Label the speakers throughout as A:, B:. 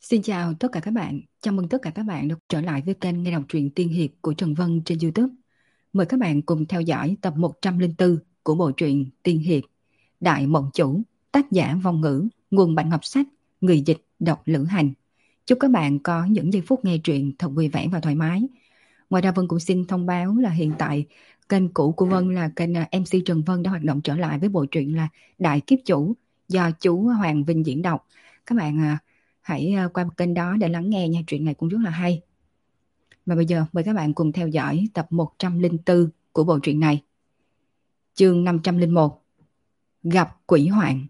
A: Xin chào tất cả các bạn, chào mừng tất cả các bạn đã trở lại với kênh nghe đọc truyện tiên hiệp của Trần Vân trên YouTube. Mời các bạn cùng theo dõi tập 104 của bộ truyện tiên hiệp Đại Mộng Chủ, tác giả Vong Ngữ, nguồn Bản Ngọc Sách, người dịch đọc Lữ Hành. Chúc các bạn có những giây phút nghe truyện thật vui vẻ và thoải mái. Ngoài ra Vân cũng xin thông báo là hiện tại kênh cũ của Vân là kênh MC Trần Vân đã hoạt động trở lại với bộ truyện là Đại Kiếp Chủ do chú Hoàng Vinh diễn đọc. Các bạn hãy qua kênh đó để lắng nghe nha, truyện này cũng rất là hay. Và bây giờ mời các bạn cùng theo dõi tập 104 của bộ truyện này. Chương 501, Gặp Quỷ Hoạn.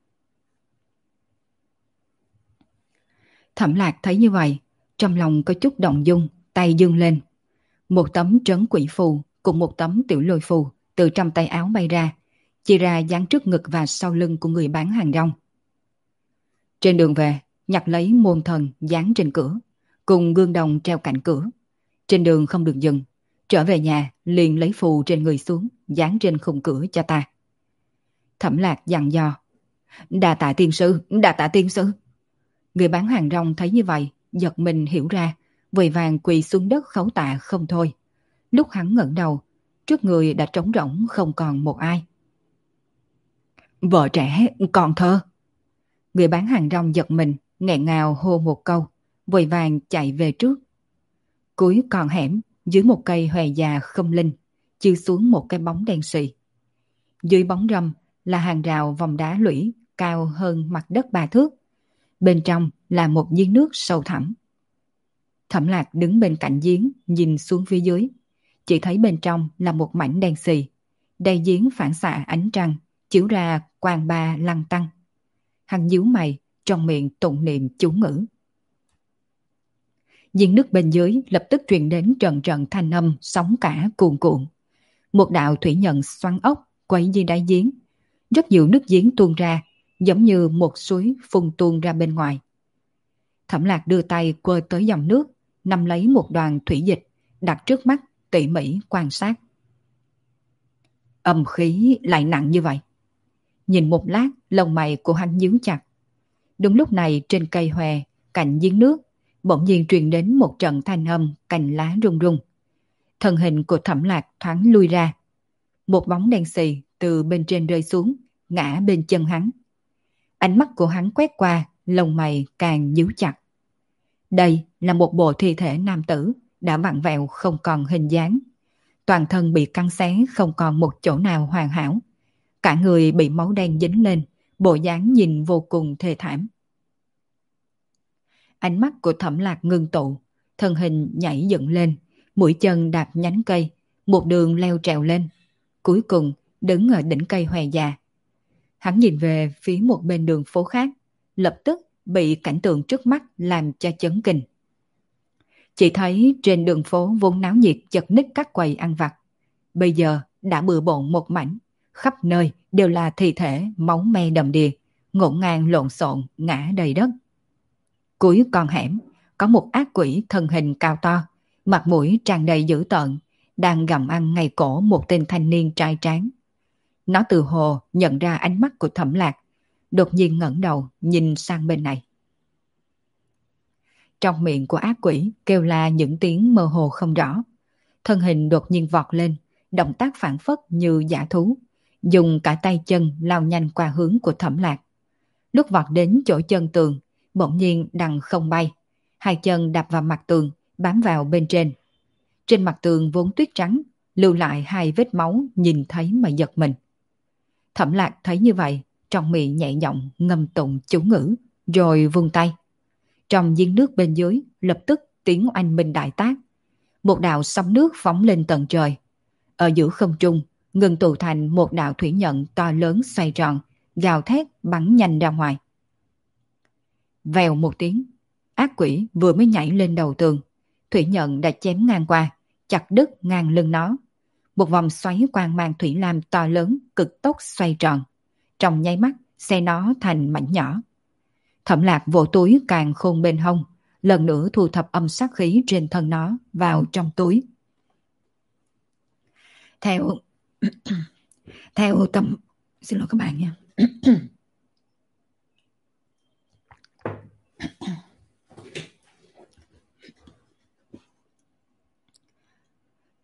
A: Thẩm Lạc thấy như vậy, trong lòng có chút động dung, tay dương lên. Một tấm trấn quỷ phù cùng một tấm tiểu lôi phù từ trong tay áo bay ra, chia ra dán trước ngực và sau lưng của người bán hàng rong. Trên đường về, nhặt lấy môn thần dán trên cửa, cùng gương đồng treo cạnh cửa. Trên đường không được dừng, trở về nhà liền lấy phù trên người xuống, dán trên khung cửa cho ta. Thẩm Lạc dặn dò. Đa tạ tiên sư, đa tạ tiên sư. Người bán hàng rong thấy như vậy, giật mình hiểu ra, vội vàng quỳ xuống đất khấu tạ không thôi. Lúc hắn ngẩng đầu, trước người đã trống rỗng không còn một ai. Vợ trẻ, còn thơ. Người bán hàng rong giật mình, nghẹn ngào hô một câu, vội vàng chạy về trước. Cuối con hẻm, dưới một cây hòe già không linh, chiếu xuống một cái bóng đen xì. Dưới bóng râm là hàng rào vòng đá lũy cao hơn mặt đất 3 thước. Bên trong là một giếng nước sâu thẳm. Thẩm Lạc đứng bên cạnh giếng nhìn xuống phía dưới. Chỉ thấy bên trong là một mảnh đen xì. Đầy giếng phản xạ ánh trăng, chiếu ra quang ba lăng tăng. Hắn nhíu mày, trong miệng tụng niệm chú ngữ. Giếng nước bên dưới lập tức truyền đến trận trận thanh âm sóng cả cuồn cuộn. Một đạo thủy nhận xoắn ốc quấy dưới đáy giếng. Rất nhiều nước giếng tuôn ra, giống như một suối phun tuôn ra bên ngoài. Thẩm Lạc đưa tay quơ tới dòng nước, nắm lấy một đoàn thủy dịch, đặt trước mắt, tỉ mỉ quan sát. Âm khí lại nặng như vậy. Nhìn một lát, lông mày của hắn nhíu chặt. Đúng lúc này trên cây hòe, cạnh giếng nước, bỗng nhiên truyền đến một trận thanh âm cành lá rung rung. Thân hình của Thẩm Lạc thoáng lui ra. Một bóng đen xì từ bên trên rơi xuống, ngã bên chân hắn. Ánh mắt của hắn quét qua, lông mày càng nhíu chặt. Đây là một bộ thi thể nam tử, đã vặn vẹo không còn hình dáng. Toàn thân bị cắn xé không còn một chỗ nào hoàn hảo. Cả người bị máu đen dính lên, bộ dáng nhìn vô cùng thê thảm. Ánh mắt của Thẩm Lạc ngưng tụ, thân hình nhảy dựng lên, mũi chân đạp nhánh cây, một đường leo trèo lên. Cuối cùng đứng ở đỉnh cây hòe già. Hắn nhìn về phía một bên đường phố khác, lập tức bị cảnh tượng trước mắt làm cho chấn kinh. Chỉ thấy trên đường phố vốn náo nhiệt chật ních các quầy ăn vặt, bây giờ đã bừa bộn một mảnh, khắp nơi đều là thi thể máu me đầm đìa, ngổn ngang lộn xộn ngã đầy đất. Cuối con hẻm có một ác quỷ thân hình cao to, mặt mũi tràn đầy dữ tợn, đang gặm ăn ngay cổ một tên thanh niên trai tráng. Nó tự hồ nhận ra ánh mắt của Thẩm Lạc, đột nhiên ngẩng đầu nhìn sang bên này. Trong miệng của ác quỷ kêu la những tiếng mơ hồ không rõ. Thân hình đột nhiên vọt lên, động tác phản phất như dã thú, dùng cả tay chân lao nhanh qua hướng của Thẩm Lạc. Lúc vọt đến chỗ chân tường, bỗng nhiên đằng không bay, hai chân đạp vào mặt tường, bám vào bên trên. Trên mặt tường vốn tuyết trắng, lưu lại hai vết máu nhìn thấy mà giật mình. Thẩm Lạc thấy như vậy, trong miệng nhẹ giọng ngâm tụng chú ngữ, rồi vung tay. Trong giếng nước bên dưới lập tức tiếng oanh minh đại tác. Một đạo sóng nước phóng lên tận trời. Ở giữa không trung, ngừng tụ thành một đạo thủy nhận to lớn xoay tròn, gào thét bắn nhanh ra ngoài. Vèo một tiếng, ác quỷ vừa mới nhảy lên đầu tường, thủy nhận đã chém ngang qua, chặt đứt ngang lưng nó. Một vòng xoáy quang mang thủy lam to lớn cực tốc xoay tròn, trong nháy mắt xé nó thành mảnh nhỏ. Thẩm Lạc vỗ túi càng khôn bên hông, lần nữa thu thập âm sát khí trên thân nó vào trong túi. Theo theo tâm xin lỗi các bạn nha.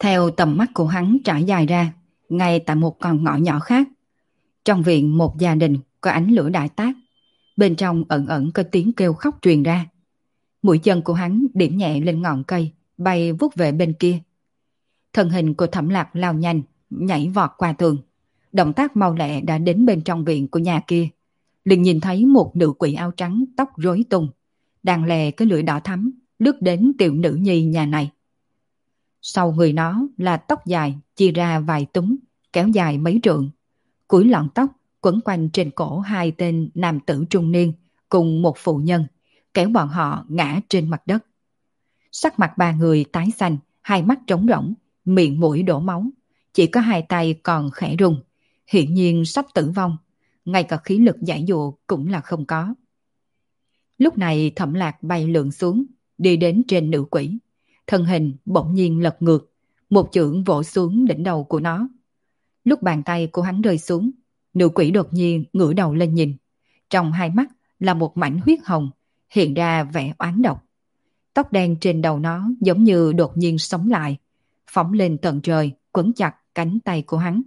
A: Theo tầm mắt của hắn trải dài ra, ngay tại một con ngõ nhỏ khác, trong viện một gia đình có ánh lửa đại tác, bên trong ẩn ẩn có tiếng kêu khóc truyền ra. Mũi chân của hắn điểm nhẹ lên ngọn cây, bay vút về bên kia. Thân hình của Thẩm Lạc lao nhanh, nhảy vọt qua tường. Động tác mau lẹ đã đến bên trong viện của nhà kia. Liền nhìn thấy một nữ quỷ áo trắng tóc rối tung, đang lè cái lưỡi đỏ thắm, lướt đến tiểu nữ nhi nhà này. Sau người nó là tóc dài chia ra vài túm, kéo dài mấy trượng. Cuối lọn tóc quấn quanh trên cổ hai tên nam tử trung niên cùng một phụ nhân, kéo bọn họ ngã trên mặt đất. Sắc mặt ba người tái xanh, hai mắt trống rỗng, miệng mũi đổ máu, chỉ có hai tay còn khẽ rung, hiển nhiên sắp tử vong, ngay cả khí lực giải dụa cũng là không có. Lúc này Thẩm Lạc bay lượn xuống, đi đến trên nữ quỷ, thân hình bỗng nhiên lật ngược, một chưởng vỗ xuống đỉnh đầu của nó. Lúc bàn tay của hắn rơi xuống, nữ quỷ đột nhiên ngửa đầu lên nhìn, trong hai mắt là một mảnh huyết hồng, hiện ra vẻ oán độc. Tóc đen trên đầu nó giống như đột nhiên sống lại, phóng lên tận trời, quấn chặt cánh tay của hắn.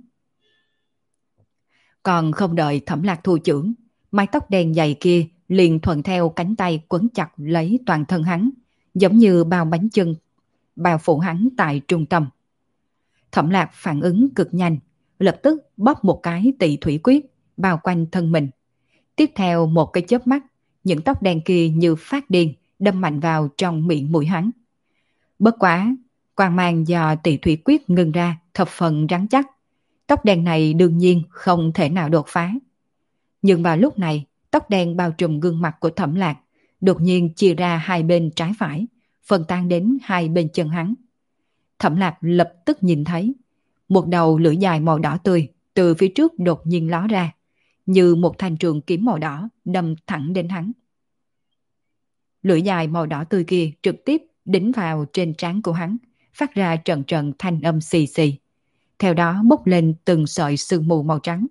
A: Còn không đợi Thẩm Lạc thu chưởng, mái tóc đen dày kia liền thuận theo cánh tay quấn chặt lấy toàn thân hắn, giống như bao bánh chưng, bao phủ hắn tại trung tâm. Thẩm Lạc phản ứng cực nhanh, lập tức bóp một cái tị thủy quyết, bao quanh thân mình. Tiếp theo một cái chớp mắt, những tóc đen kia như phát điên, đâm mạnh vào trong miệng mũi hắn. Bất quá, quang mang do tị thủy quyết ngưng ra thập phần rắn chắc. Tóc đen này đương nhiên không thể nào đột phá. Nhưng vào lúc này, tóc đen bao trùm gương mặt của Thẩm Lạc, đột nhiên chia ra hai bên trái phải, phân tan đến hai bên chân hắn. Thẩm Lạc lập tức nhìn thấy, một đầu lưỡi dài màu đỏ tươi từ phía trước đột nhiên ló ra, như một thanh trường kiếm màu đỏ đâm thẳng đến hắn. Lưỡi dài màu đỏ tươi kia trực tiếp đính vào trên trán của hắn, phát ra trận trận thanh âm xì xì. Theo đó bốc lên từng sợi sương mù màu trắng.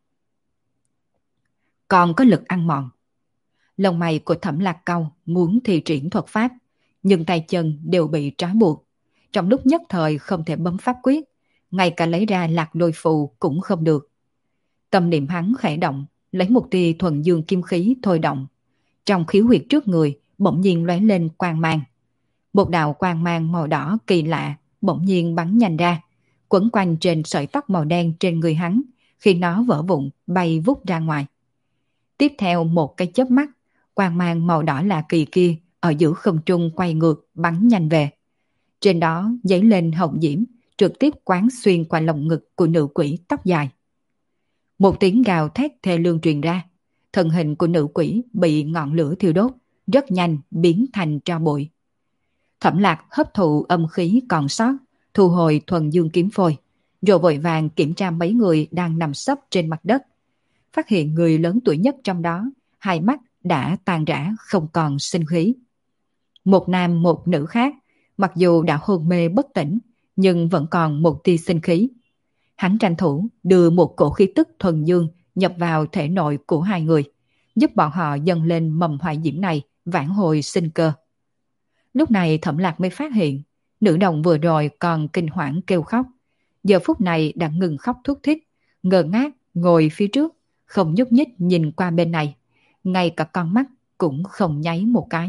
A: Còn có lực ăn mòn. Lông mày của Thẩm Lạc cau muốn thi triển thuật pháp, nhưng tay chân đều bị trói buộc. Trong lúc nhất thời không thể bấm pháp quyết, ngay cả lấy ra lạc đôi phù cũng không được. Tâm niệm hắn khẽ động, lấy một tia thuần dương kim khí thôi động. Trong khiếu huyệt trước người bỗng nhiên lóe lên quang mang. Một đạo quang mang màu đỏ kỳ lạ bỗng nhiên bắn nhanh ra, quấn quanh trên sợi tóc màu đen trên người hắn, khi nó vỡ vụn bay vút ra ngoài. Tiếp theo một cái chớp mắt, quang mang màu đỏ lạ kỳ kia ở giữa không trung quay ngược bắn nhanh về. Trên đó dấy lên hồng diễm, trực tiếp quán xuyên qua lồng ngực của nữ quỷ tóc dài. Một tiếng gào thét thê lương truyền ra, thân hình của nữ quỷ bị ngọn lửa thiêu đốt, rất nhanh biến thành tro bụi. Thẩm Lạc hấp thụ âm khí còn sót, thu hồi thuần dương kiếm phôi, rồi vội vàng kiểm tra mấy người đang nằm sấp trên mặt đất. Phát hiện người lớn tuổi nhất trong đó, hai mắt đã tàn rã không còn sinh khí. Một nam một nữ khác, mặc dù đã hôn mê bất tỉnh, nhưng vẫn còn một tia sinh khí. Hắn tranh thủ đưa một cổ khí tức thuần dương nhập vào thể nội của hai người, giúp bọn họ dâng lên mầm hoại diễm này vãn hồi sinh cơ. Lúc này Thẩm Lạc mới phát hiện, nữ đồng vừa rồi còn kinh hoảng kêu khóc, giờ phút này đã ngừng khóc thút thít, ngơ ngác ngồi phía trước, không nhúc nhích nhìn qua bên này, ngay cả con mắt cũng không nháy một cái.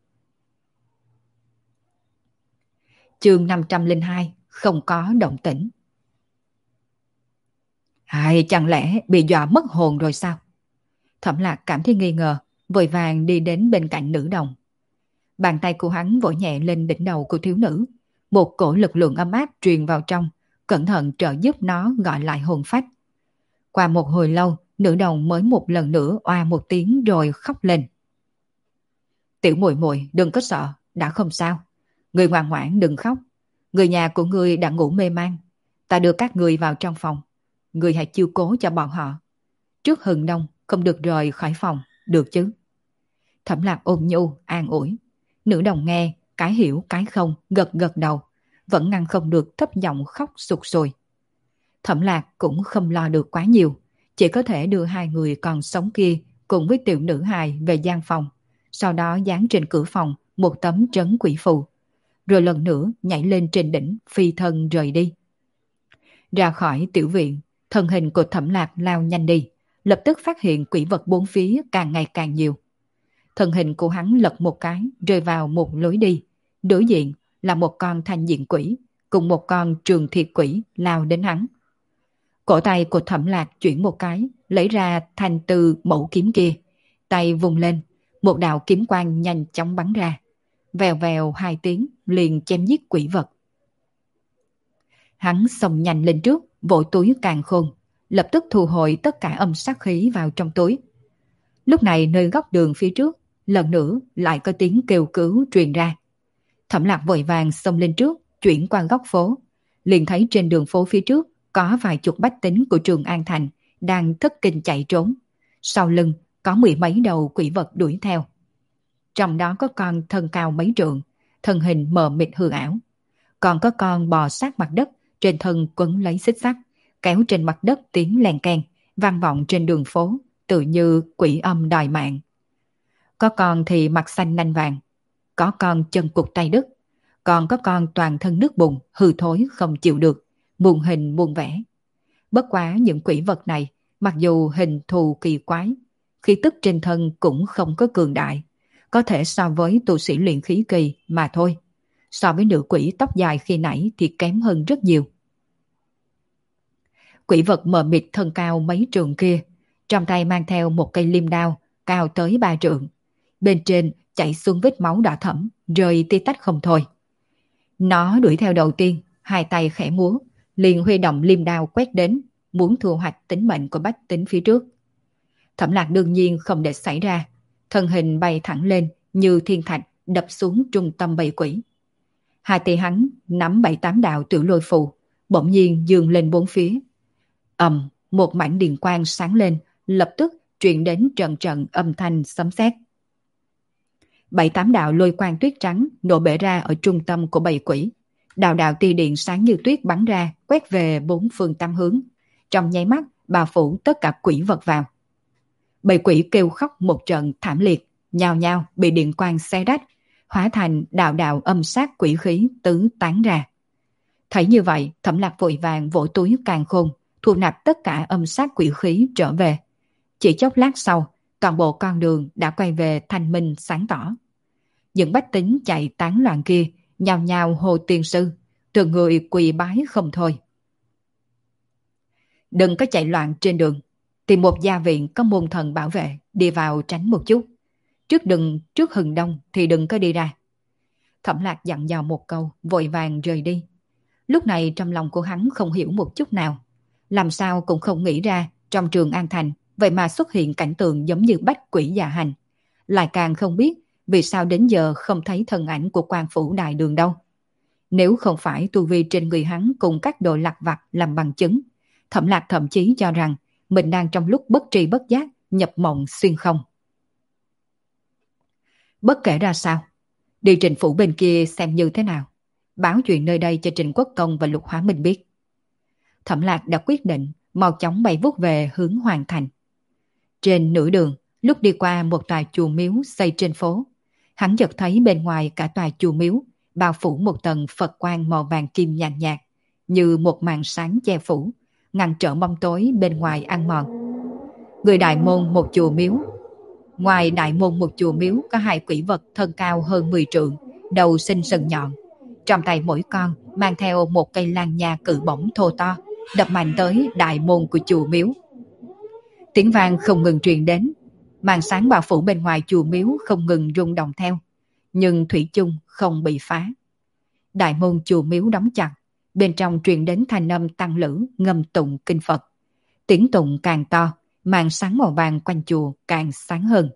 A: Chương 502, không có động tĩnh. Chẳng lẽ bị dọa mất hồn rồi sao? Thẩm Lạc cảm thấy nghi ngờ, vội vàng đi đến bên cạnh nữ đồng. Bàn tay của hắn vỗ nhẹ lên đỉnh đầu của thiếu nữ, một cổ lực lượng ấm áp truyền vào trong, cẩn thận trợ giúp nó gọi lại hồn phách. Qua một hồi lâu, nữ đồng mới một lần nữa oa một tiếng rồi khóc lên. Tiểu muội muội đừng có sợ, đã không sao. Người ngoan ngoãn đừng khóc. Người nhà của ngươi đã ngủ mê man. Ta đưa các người vào trong phòng. Người hãy chiếu cố cho bọn họ. Trước hừng đông không được rời khỏi phòng, được chứ? Thẩm Lạc ôm nhu, an ủi. Nữ đồng nghe, cái hiểu cái không, gật gật đầu. Vẫn ngăn không được thấp giọng khóc sụt sùi. Thẩm Lạc cũng không lo được quá nhiều. Chỉ có thể đưa hai người còn sống kia cùng với tiểu nữ hài về gian phòng. Sau đó dán trên cửa phòng một tấm trấn quỷ phù. rồi lần nữa nhảy lên trên đỉnh, phi thân rời đi. Ra khỏi tiểu viện, thân hình của Thẩm Lạc lao nhanh đi, lập tức phát hiện quỷ vật bốn phía càng ngày càng nhiều. Thân hình của hắn lật một cái, rơi vào một lối đi. Đối diện là một con thanh diện quỷ, cùng một con trường thiệt quỷ lao đến hắn. Cổ tay của Thẩm Lạc chuyển một cái, lấy ra thanh từ mẫu kiếm kia. Tay vùng lên, một đạo kiếm quang nhanh chóng bắn ra. Vèo vèo hai tiếng, liền chém giết quỷ vật. Hắn xông nhanh lên trước, vỗ túi càn khôn, lập tức thu hồi tất cả âm sát khí vào trong túi. Lúc này nơi góc đường phía trước, lần nữa lại có tiếng kêu cứu truyền ra. Thẩm Lạc vội vàng xông lên trước, chuyển qua góc phố, liền thấy trên đường phố phía trước có vài chục bách tính của Trường An Thành đang thất kinh chạy trốn. Sau lưng có mười mấy đầu quỷ vật đuổi theo. Trong đó có con thân cao mấy trượng, thân hình mờ mịt hư ảo. Còn có con bò sát mặt đất, trên thân quấn lấy xích sắt, kéo trên mặt đất tiếng len keng, vang vọng trên đường phố, tự như quỷ âm đòi mạng. Có con thì mặt xanh nanh vàng, có con chân cụt tay đứt, còn có con toàn thân nước bùn, hư thối không chịu được, muôn hình muôn vẻ. Bất quá những quỷ vật này, mặc dù hình thù kỳ quái, khí tức trên thân cũng không có cường đại, có thể so với tu sĩ luyện khí kỳ mà thôi. So với nữ quỷ tóc dài khi nãy thì kém hơn rất nhiều. Quỷ vật mờ mịt thân cao mấy trượng kia, trong tay mang theo một cây liêm đao cao tới 3 trượng. Bên trên chảy xuống vết máu đỏ thẫm, rơi tí tách không thôi. Nó đuổi theo đầu tiên, hai tay khẽ múa, liền huy động liêm đao quét đến, muốn thu hoạch tính mệnh của bách tính phía trước. Thẩm Lạc đương nhiên không để xảy ra, thân hình bay thẳng lên như thiên thạch đập xuống trung tâm bầy quỷ. Hai tay hắn nắm 7-8 đạo tiểu lôi phù, bỗng nhiên dương lên bốn phía. Một mảnh điện quang sáng lên, lập tức truyền đến trận trận âm thanh sấm sét. 7-8 đạo lôi quang tuyết trắng nổ bể ra ở trung tâm của bầy quỷ. Đạo đạo tia điện sáng như tuyết bắn ra, quét về bốn phương tám hướng. Trong nháy mắt, bao phủ tất cả quỷ vật vào. Bầy quỷ kêu khóc một trận thảm liệt, nhao nhao bị điện quang xé rách, hóa thành đạo đạo âm sát quỷ khí tứ tán ra. Thấy như vậy, Thẩm Lạc vội vàng vỗ túi càn khôn, thu nạp tất cả âm sát quỷ khí trở về. Chỉ chốc lát sau, toàn bộ con đường đã quay về thanh minh sáng tỏ. Những bách tính chạy tán loạn kia, nhao nhao hô tiên sư, từng người quỳ bái không thôi. Đừng có chạy loạn trên đường, tìm một gia viện có môn thần bảo vệ, đi vào tránh một chút. Trước hừng đông thì đừng có đi ra. Thẩm Lạc dặn dò một câu, vội vàng rời đi. Lúc này trong lòng của hắn không hiểu một chút nào. Làm sao cũng không nghĩ ra trong Trường An Thành vậy mà xuất hiện cảnh tượng giống như bách quỷ dạ hành. Lại càng không biết vì sao đến giờ không thấy thân ảnh của quan phủ đại đường đâu. Nếu không phải tu vi trên người hắn cùng các đồ lặt vặt làm bằng chứng, Thẩm Lạc thậm chí cho rằng mình đang trong lúc bất tri bất giác nhập mộng xuyên không. Bất kể ra sao, đi Trình phủ bên kia xem như thế nào, báo chuyện nơi đây cho Trình Quốc Công và Lục Hóa Minh biết. Thẩm Lạc đã quyết định mau chóng bay vút về hướng Hoàng Thành. Trên nửa đường, lúc đi qua một tòa chùa miếu xây trên phố, hắn chợt thấy bên ngoài cả tòa chùa miếu bao phủ một tầng Phật quang màu vàng kim nhàn nhạt, như một màn sáng che phủ, ngăn trở bóng tối bên ngoài ăn mòn. Ngoài đại môn một chùa miếu có hai quỷ vật thân cao hơn 10 trượng, đầu xinh sừng nhọn. Trong tay mỗi con mang theo một cây lan nha cự bổng thô to, đập mạnh tới đại môn của chùa miếu. Tiếng vang không ngừng truyền đến, màn sáng bao phủ bên ngoài chùa miếu không ngừng rung động theo, nhưng thủy chung không bị phá. Đại môn chùa miếu đóng chặt, bên trong truyền đến thanh âm tăng lữ ngâm tụng kinh Phật. Tiếng tụng càng to, màn sáng màu vàng quanh chùa càng sáng hơn.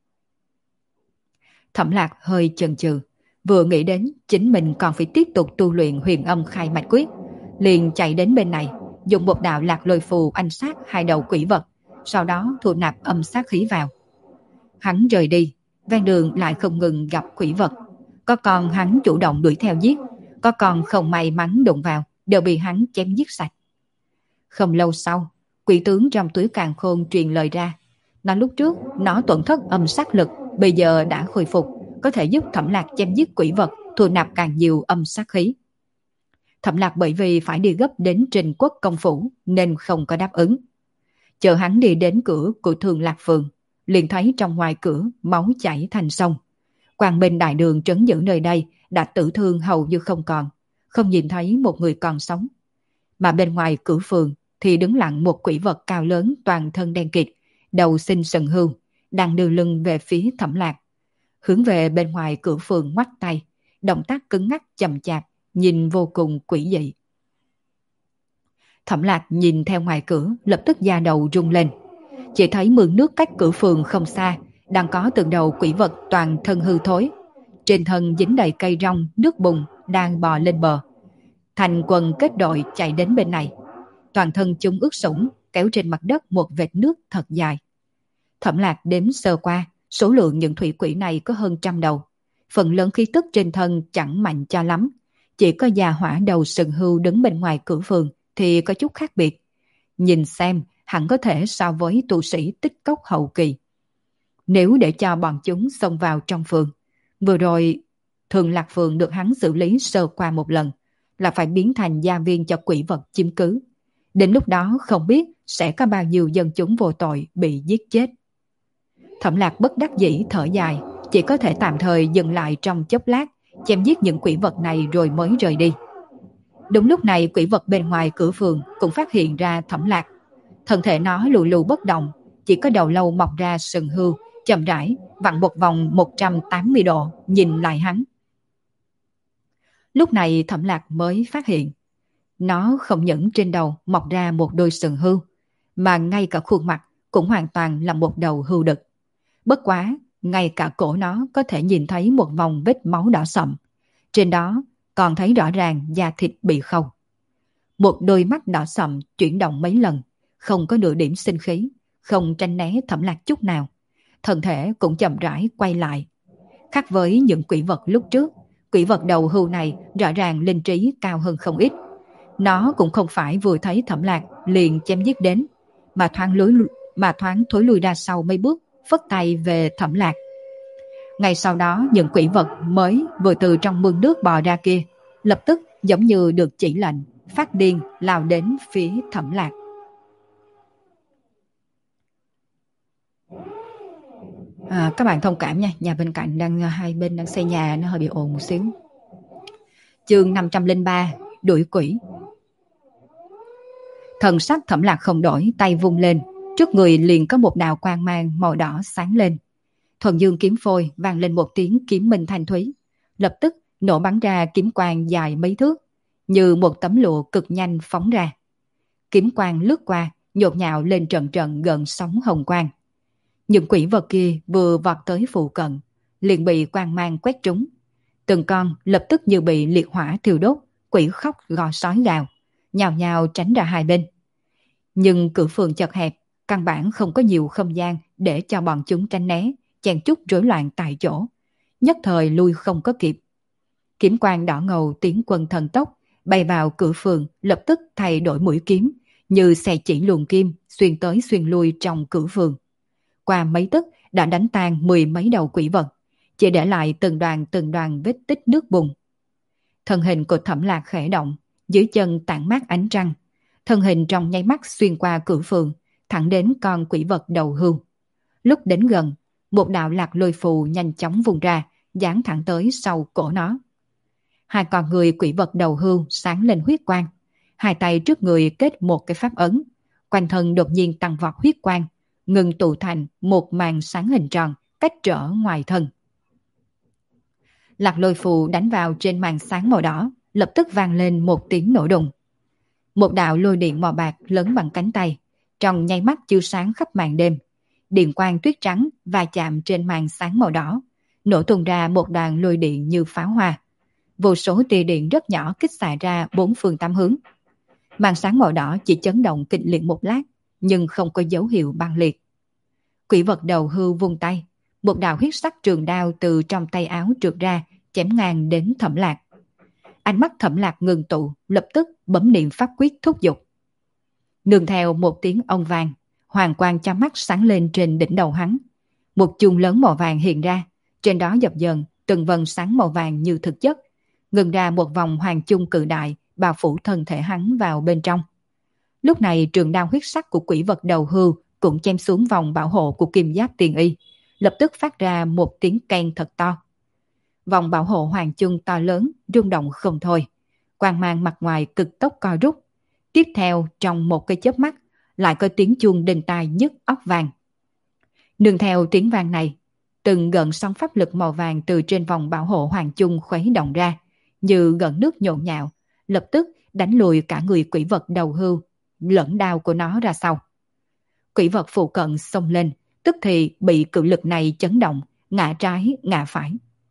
A: Thẩm Lạc hơi chần chừ, vừa nghĩ đến chính mình còn phải tiếp tục tu luyện huyền âm khai mạch quyết, liền chạy đến bên này, dùng một đạo lạc lôi phù anh sát hai đầu quỷ vật, sau đó thu nạp âm sát khí vào. Hắn rời đi, ven đường lại không ngừng gặp quỷ vật. Có con hắn chủ động đuổi theo giết, có con không may mắn đụng vào, đều bị hắn chém giết sạch. Không lâu sau, quỷ tướng trong túi càn khôn truyền lời ra. Nói lúc trước nó tổn thất âm sát lực, bây giờ đã khôi phục, có thể giúp Thẩm Lạc chém giết quỷ vật, thu nạp càng nhiều âm sát khí. Thẩm Lạc bởi vì phải đi gấp đến Trình Quốc công phủ nên không có đáp ứng. Chờ hắn đi đến cửa của Thường Lạc Phường, liền thấy trong ngoài cửa máu chảy thành sông. Quan binh đại đường trấn giữ nơi đây đã tử thương hầu như không còn, không nhìn thấy một người còn sống. Mà bên ngoài cửa phường thì đứng lặng một quỷ vật cao lớn toàn thân đen kịt, đầu xinh sừng hươu, đang đưa lưng về phía Thẩm Lạc. Hướng về bên ngoài cửa phường ngoắt tay, động tác cứng ngắc chậm chạp, nhìn vô cùng quỷ dị. Thẩm Lạc nhìn theo ngoài cửa, lập tức da đầu rung lên. Chỉ thấy mương nước cách cửa phường không xa, đang có từng đầu quỷ vật toàn thân hư thối. Trên thân dính đầy cây rong, nước bùn đang bò lên bờ. Thành quần kết đội chạy đến bên này. Toàn thân chúng ướt sũng, kéo trên mặt đất một vệt nước thật dài. Thẩm Lạc đếm sơ qua, số lượng những thủy quỷ này có hơn 100 đầu. Phần lớn khí tức trên thân chẳng mạnh cho lắm. Chỉ có già hỏa đầu sừng hưu đứng bên ngoài cửa phường thì có chút khác biệt. Nhìn xem, hẳn có thể so với tu sĩ tích cốc hậu kỳ. Nếu để cho bọn chúng xông vào trong phường, vừa rồi Thường Lạc Phường được hắn xử lý sơ qua một lần, là phải biến thành gia viên cho quỷ vật chiếm cứ. Đến lúc đó không biết sẽ có bao nhiêu dân chúng vô tội bị giết chết. Thẩm Lạc bất đắc dĩ thở dài, chỉ có thể tạm thời dừng lại trong chốc lát, chém giết những quỷ vật này rồi mới rời đi. Đúng lúc này quỷ vật bên ngoài cửa phường cũng phát hiện ra Thẩm Lạc. Thân thể nó lù lù bất động, chỉ có đầu lâu mọc ra sừng hươu, chậm rãi vặn một vòng 180 độ nhìn lại hắn. Lúc này Thẩm Lạc mới phát hiện, nó không những trên đầu mọc ra một đôi sừng hươu, mà ngay cả khuôn mặt cũng hoàn toàn là một đầu hươu đực. Bất quá, ngay cả cổ nó có thể nhìn thấy một vòng vết máu đỏ sậm. Trên đó còn thấy rõ ràng da thịt bị khâu. Một đôi mắt đỏ sậm chuyển động mấy lần, không có nửa điểm sinh khí, không tránh né Thẩm Lạc chút nào. Thân thể cũng chậm rãi quay lại. Khác với những quỷ vật lúc trước, quỷ vật đầu hươu này rõ ràng linh trí cao hơn không ít. Nó cũng không phải vừa thấy Thẩm Lạc liền chém giết đến, mà thoáng thối lùi ra sau mấy bước, phất tay về Thẩm Lạc. Ngay sau đó những quỷ vật mới vừa từ trong mương nước bò ra kia, lập tức giống như được chỉ lệnh, phát điên lao đến phía Thẩm Lạc. Các bạn thông cảm nha, nhà bên cạnh hai bên đang xây nhà, nó hơi bị ồn một xíu. Chương 503, đuổi quỷ. Thần sắc Thẩm Lạc không đổi, tay vung lên, trước người liền có một đạo quang mang màu đỏ sáng lên. Thuần Dương kiếm phôi vang lên một tiếng kiếm minh thanh thúy, lập tức nổ bắn ra kiếm quang dài mấy thước, như một tấm lụa cực nhanh phóng ra. Kiếm quang lướt qua, nhộn nhạo lên trận trận gần sóng hồng quang. Những quỷ vật kia vừa vọt tới phụ cận, liền bị quang mang quét trúng. Từng con lập tức như bị liệt hỏa thiêu đốt, quỷ khóc gò sói gào, nhào nhào tránh ra hai bên. Nhưng cửa phường chật hẹp, căn bản không có nhiều không gian để cho bọn chúng tránh né, chen chúc rối loạn tại chỗ. Nhất thời lui không có kịp. Kiếm quang đỏ ngầu tiến quân thần tốc, bay vào cửa phường, lập tức thay đổi mũi kiếm, như xe chỉ luồn kim xuyên tới xuyên lui trong cửa phường. Qua mấy tức đã đánh tan 10 mấy đầu quỷ vật, chỉ để lại từng đoàn vết tích nước bùn. Thân hình của Thẩm Lạc khẽ động, dưới chân tản mát ánh trăng. Thân hình trong nháy mắt xuyên qua cửa phường, thẳng đến con quỷ vật đầu hươu. Lúc đến gần, một đạo lạc lôi phù nhanh chóng vùng ra, dán thẳng tới sau cổ nó. Hai con người quỷ vật đầu hươu sáng lên huyết quang. Hai tay trước người kết một cái pháp ấn. Quanh thân đột nhiên tăng vọt huyết quang, ngừng tụ thành một màn sáng hình tròn, cách trở ngoài thân. Lạc lôi phù đánh vào trên màn sáng màu đỏ, lập tức vang lên một tiếng nổ đùng. Một đạo lôi điện màu bạc lớn bằng cánh tay, trong nháy mắt chiếu sáng khắp màn đêm. Điện quang tuyết trắng va chạm trên màn sáng màu đỏ, nổ tung ra một đoàn lôi điện như pháo hoa. Vô số tia điện rất nhỏ kích xạ ra bốn phương tám hướng. Màn sáng màu đỏ chỉ chấn động kịch liệt một lát, nhưng không có dấu hiệu băng liệt. Quỷ vật đầu hươu vung tay, một đạo huyết sắc trường đao từ trong tay áo trượt ra, chém ngang đến Thẩm Lạc. Ánh mắt Thẩm Lạc ngừng tụ, lập tức bấm niệm pháp quyết thúc giục. Nương theo một tiếng ông vang, hoàng quang cho mắt sáng lên trên đỉnh đầu hắn. Một chuông lớn màu vàng hiện ra, trên đó dập dần từng vần sáng màu vàng như thực chất ngừng ra một vòng hoàng chung cự đại bao phủ thân thể hắn vào bên trong. Lúc này trường đao huyết sắc của quỷ vật đầu hưu cũng chém xuống vòng bảo hộ của kim giáp tiền y, lập tức phát ra một tiếng keng thật to. Vòng bảo hộ hoàng chung to lớn rung động không thôi, quang mang mặt ngoài cực tốc co rút. Tiếp theo trong một cái chớp mắt lại có tiếng chuông đinh tai nhức óc vang. Nương theo tiếng vang này, từng gợn sóng pháp lực màu vàng từ trên vòng bảo hộ hoàng chung khuấy động ra, như gợn nước nhộn nhạo, lập tức đánh lùi cả người quỷ vật đầu hưu lẫn đao của nó ra sau. Quỷ vật phụ cận xông lên, tức thì bị cự lực này chấn động, ngã trái ngã phải.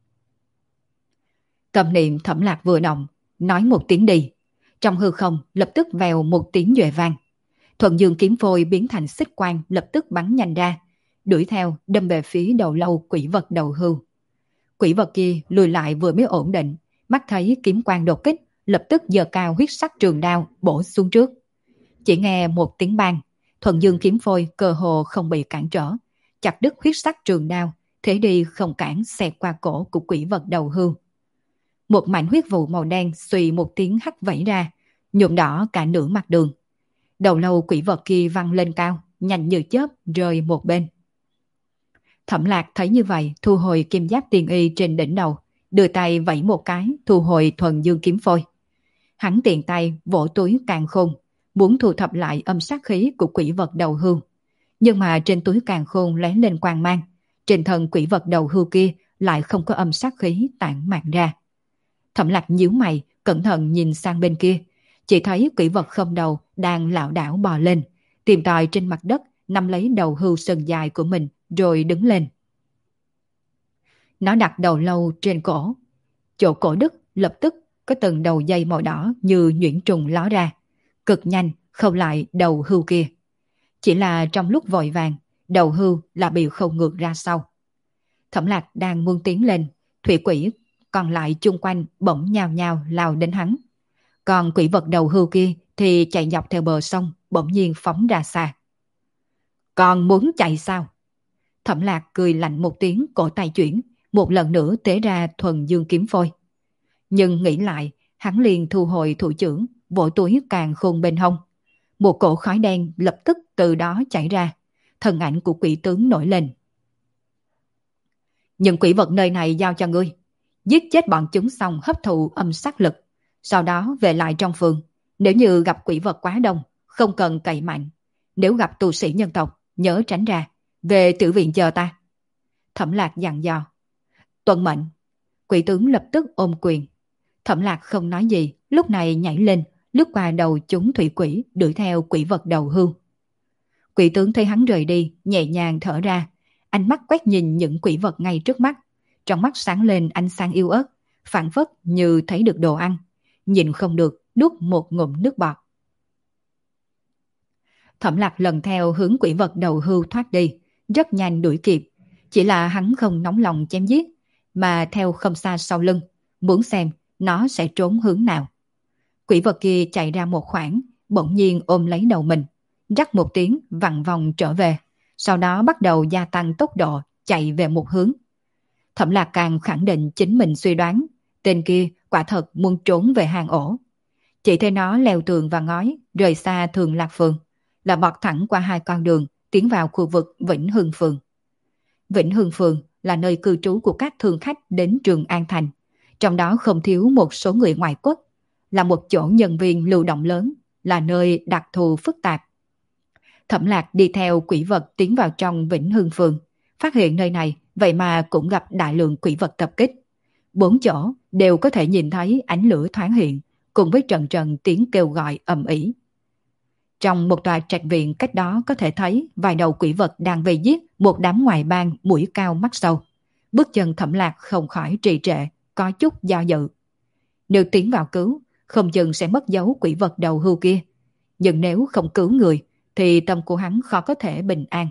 A: Tâm niệm Thẩm Lạc vừa động, nói một tiếng đi, trong hư không lập tức vèo một tiếng duệ vang. Thuận Dương kiếm phôi biến thành xích quang lập tức bắn nhanh ra, đuổi theo đâm về phía đầu lâu quỷ vật đầu hưu. Quỷ vật kia lùi lại vừa mới ổn định, mắt thấy kiếm quang đột kích, lập tức giơ cao huyết sắc trường đao bổ xuống trước. Chỉ nghe một tiếng bang, Thuận Dương kiếm phôi cơ hồ không bị cản trở, chặt đứt huyết sắc trường đao, thế đi không cản xẹt qua cổ của quỷ vật đầu hưu. Một mảnh huyết vụ màu đen xùy một tiếng hắt vẩy ra, nhuộm đỏ cả nửa mặt đường. Đầu lâu quỷ vật kia văng lên cao, nhanh như chớp rơi một bên. Thẩm Lạc thấy như vậy, thu hồi kim giáp tiền y trên đỉnh đầu, đưa tay vẫy một cái, thu hồi Thuần Dương kiếm phôi. Hắn tiện tay vỗ túi càn khôn, muốn thu thập lại âm sát khí của quỷ vật đầu hưu. Nhưng mà trên túi càn khôn lóe lên quang mang, trên thân quỷ vật đầu hưu kia lại không có âm sát khí tản mạn ra. Thẩm Lạc nhíu mày, cẩn thận nhìn sang bên kia, chỉ thấy quỷ vật không đầu đang lảo đảo bò lên, tìm tòi trên mặt đất, nắm lấy đầu hưu sừng dài của mình rồi đứng lên. Nó đặt đầu lâu trên cổ, chỗ cổ đứt lập tức có từng đầu dây màu đỏ như nhuyễn trùng ló ra, cực nhanh khâu lại đầu hưu kia. Chỉ là trong lúc vội vàng, đầu hưu là bị khâu ngược ra sau. Thẩm Lạc đang muốn tiến lên, thủy quỷ còn lại chung quanh bỗng nhào nhào lao đến hắn. Còn quỷ vật đầu hưu kia thì chạy dọc theo bờ sông, bỗng nhiên phóng ra xa. Còn muốn chạy sao? Thẩm Lạc cười lạnh một tiếng, cổ tay chuyển, một lần nữa tế ra Thuần Dương kiếm phôi. Nhưng nghĩ lại, hắn liền thu hồi thủ trưởng, vỗ túi càn khôn bên hông. Một cổ khói đen lập tức từ đó chảy ra, thân ảnh của quỷ tướng nổi lên. Những quỷ vật nơi này giao cho ngươi, giết chết bọn chúng xong hấp thụ âm sát lực, sau đó về lại trong phường. Nếu như gặp quỷ vật quá đông, không cần cậy mạnh. Nếu gặp tu sĩ nhân tộc, nhớ tránh ra, về tử viện chờ ta. Thẩm Lạc dặn dò. Tuân mệnh. Quỷ tướng lập tức ôm quyền. Thẩm Lạc không nói gì, lúc này nhảy lên, lướt qua đầu chúng thủy quỷ, đuổi theo quỷ vật đầu hưu. Quỷ tướng thấy hắn rời đi, nhẹ nhàng thở ra, ánh mắt quét nhìn những quỷ vật ngay trước mắt, trong mắt sáng lên ánh sáng yêu ớt, phảng phất như thấy được đồ ăn, nhìn không được nuốt một ngụm nước bọt. Thẩm Lạc lần theo hướng quỷ vật đầu hưu thoát đi, rất nhanh đuổi kịp, chỉ là hắn không nóng lòng chém giết, mà theo không xa sau lưng, muốn xem nó sẽ trốn hướng nào. Quỷ vật kia chạy ra một khoảng, bỗng nhiên ôm lấy đầu mình, rắc một tiếng vặn vòng trở về, sau đó bắt đầu gia tăng tốc độ chạy về một hướng. Thẩm Lạc càng khẳng định chính mình suy đoán, tên kia quả thật muốn trốn về hang ổ. Chỉ thấy nó leo tường và ngói, rời xa Thường Lạc Phường, là bọt thẳng qua hai con đường, tiến vào khu vực Vĩnh Hưng Phường. Vĩnh Hưng Phường là nơi cư trú của các thương khách đến Trường An Thành, trong đó không thiếu một số người ngoại quốc, là một chỗ nhân viên lưu động lớn, là nơi đặc thù phức tạp. Thẩm Lạc đi theo quỷ vật tiến vào trong Vĩnh Hưng Phường, phát hiện nơi này vậy mà cũng gặp đại lượng quỷ vật tập kích. 4 chỗ đều có thể nhìn thấy ánh lửa thoáng hiện, cùng với trận trận tiếng kêu gọi ầm ĩ. Trong một tòa trạch viện cách đó có thể thấy vài đầu quỷ vật đang vây giết một đám ngoại bang mũi cao mắt sâu. Bước chân Thẩm Lạc không khỏi trì trệ, có chút do dự. Nếu tiến vào cứu, không chừng sẽ mất dấu quỷ vật đầu hưu kia. Nhưng nếu không cứu người, thì tâm của hắn khó có thể bình an.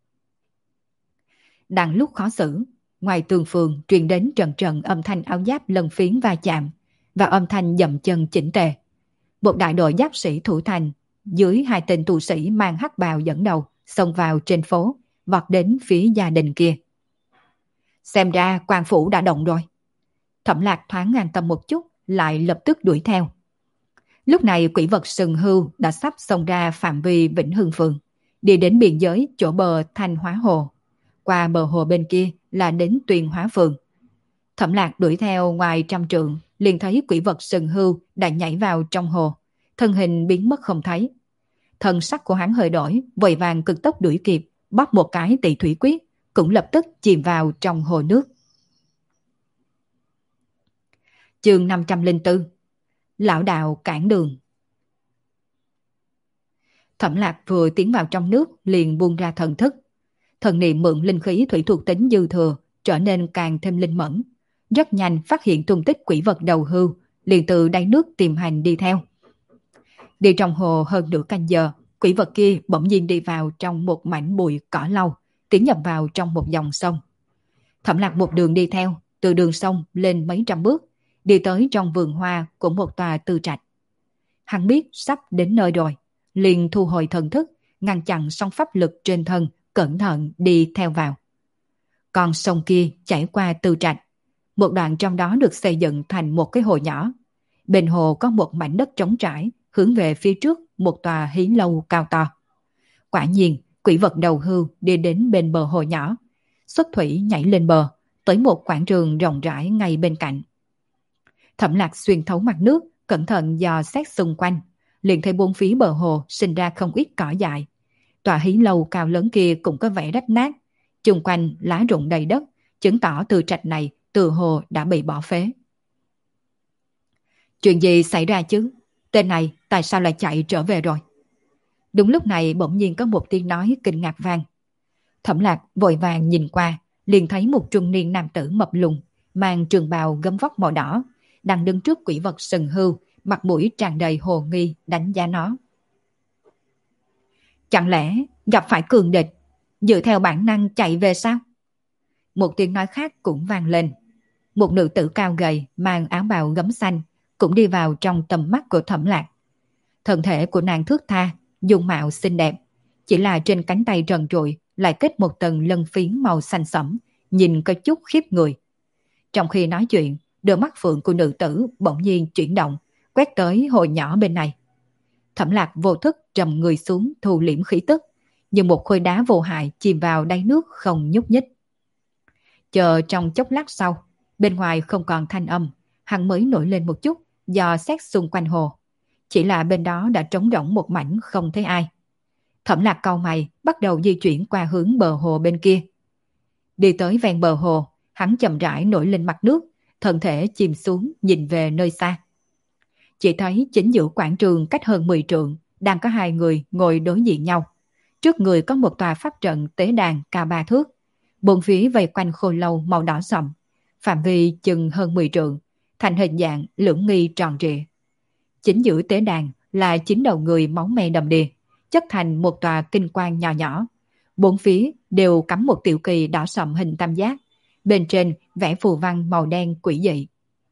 A: Đang lúc khó xử, ngoài tường phường truyền đến trận trận âm thanh áo giáp lân phiến va chạm và âm thanh dậm chân chỉnh tề. Một đại đội giáp sĩ thủ thành dưới 2 tên tù sĩ mang hắc bào dẫn đầu xông vào trên phố, vọt đến phía gia đình kia. Xem ra quan phủ đã động rồi. Thẩm Lạc thoáng an tâm một chút, lại lập tức đuổi theo. Lúc này quỷ vật sừng hưu đã sắp xông ra phạm vi Vĩnh Hưng Phường, đi đến biên giới chỗ bờ Thanh Hóa Hồ. Qua bờ hồ bên kia là đến Tuyên Hóa Phường. Thẩm Lạc đuổi theo ngoài trăm trượng, liền thấy quỷ vật sừng hưu đã nhảy vào trong hồ, thân hình biến mất không thấy. Thần sắc của hắn hơi đổi, vội vàng cực tốc đuổi kịp, bóp một cái Tỳ thủy quyết, cũng lập tức chìm vào trong hồ nước. Chương 504. Lão đạo cản đường. Thẩm Lạc vừa tiến vào trong nước liền buông ra thần thức. Thần niệm mượn linh khí thủy thuộc tính dư thừa, trở nên càng thêm linh mẫn. Rất nhanh phát hiện tung tích quỷ vật đầu hưu, liền từ đáy nước tìm hành đi theo. Đi trong hồ hơn nửa canh giờ, quỷ vật kia bỗng nhiên đi vào trong một mảnh bụi cỏ lau, tiến nhập vào trong một dòng sông. Thẩm Lạc một đường đi theo, từ đường sông lên mấy trăm bước, đi tới trong vườn hoa của một tòa tư trạch. Hắn biết sắp đến nơi rồi, liền thu hồi thần thức, ngăn chặn sóng pháp lực trên thân, cẩn thận đi theo vào. Con sông kia chảy qua tư trạch, một đoạn trong đó được xây dựng thành một cái hồ nhỏ. Bên hồ có một mảnh đất trống trải, hướng về phía trước một tòa hí lâu cao to. Quả nhiên, quỷ vật đầu hưu đi đến bên bờ hồ nhỏ, xuất thủy nhảy lên bờ, tới một quảng trường rộng rãi ngay bên cạnh. Thẩm Lạc xuyên thấu mặt nước, cẩn thận dò xét xung quanh, liền thấy bốn phía bờ hồ sinh ra không ít cỏ dại. Tòa hí lâu cao lớn kia cũng có vẻ rách nát, chung quanh lá rụng đầy đất, chứng tỏ tư trạch này từ hồ đã bị bỏ phế. Chuyện gì xảy ra chứ? Tên này tại sao lại chạy trở về rồi? Đúng lúc này bỗng nhiên có một tiếng nói kinh ngạc vang. Thẩm Lạc vội vàng nhìn qua, liền thấy một trung niên nam tử mập lùn, mang trường bào gấm vóc màu đỏ, đang đứng trước quỷ vật sừng hưu, mặt mũi tràn đầy hồ nghi đánh giá nó. Chẳng lẽ gặp phải cường địch, dựa theo bản năng chạy về sao? Một tiếng nói khác cũng vang lên. Một nữ tử cao gầy mang áo bào gấm xanh cũng đi vào trong tầm mắt của Thẩm Lạc. Thân thể của nàng thướt tha, dung mạo xinh đẹp, chỉ là trên cánh tay trần trụi lại kết một tầng lân phiến màu xanh sẫm, nhìn có chút khiếp người. Trong khi nói chuyện, đôi mắt phượng của nữ tử bỗng nhiên chuyển động, quét tới hồ nhỏ bên này. Thẩm Lạc vô thức trầm người xuống thu liễm khí tức, như một khối đá vô hại chìm vào đáy nước không nhúc nhích. Chờ trong chốc lát sau, bên ngoài không còn thanh âm, hắn mới nổi lên một chút, dò xét xung quanh hồ. Chỉ là bên đó đã trống rỗng một mảnh không thấy ai. Thẩm Lạc cau mày, bắt đầu di chuyển qua hướng bờ hồ bên kia. Đi tới ven bờ hồ, hắn chậm rãi nổi lên mặt nước, thân thể chìm xuống nhìn về nơi xa. Chỉ thấy chính giữa quảng trường cách hơn 10 trượng, đang có hai người ngồi đối diện nhau. Trước người có một tòa pháp trận tế đàn cao 3 thước. Bốn phía vây quanh khôi lâu màu đỏ sậm, phạm vi chừng hơn 10 trượng, thành hình dạng lưỡng nghi tròn trịa. Chính giữa tế đàn là 9 đầu người máu me đầm đìa, chất thành một tòa kinh quan nhỏ nhỏ. Bốn phía đều cắm một tiểu kỳ đỏ sậm hình tam giác, bên trên vẽ phù văn màu đen quỷ dị.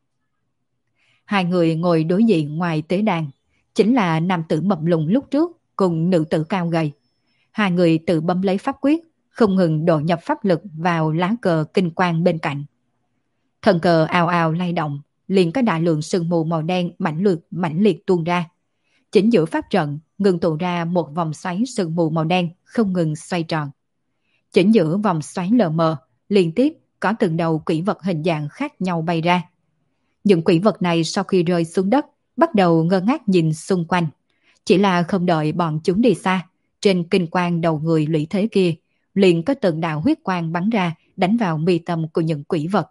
A: Hai người ngồi đối diện ngoài tế đàn, chính là nam tử mập lùn lúc trước cùng nữ tử cao gầy. Hai người tự bấm lấy pháp quyết, không ngừng độ nhập pháp lực vào lá cờ kinh quang bên cạnh. Thần cờ ào ào lay động, liền có đại lượng sương mù màu đen mãnh liệt tuôn ra. Chính giữa pháp trận ngừng tụ ra một vòng xoáy sương mù màu đen không ngừng xoay tròn. Chính giữa vòng xoáy lờ mờ, liên tiếp có từng đầu quỷ vật hình dạng khác nhau bay ra. Những quỷ vật này sau khi rơi xuống đất, bắt đầu ngơ ngác nhìn xung quanh. Chỉ là không đợi bọn chúng đi xa, trên kinh quang đầu người lũy thế kia, liền có từng đạo huyết quang bắn ra, đánh vào mi tâm của những quỷ vật.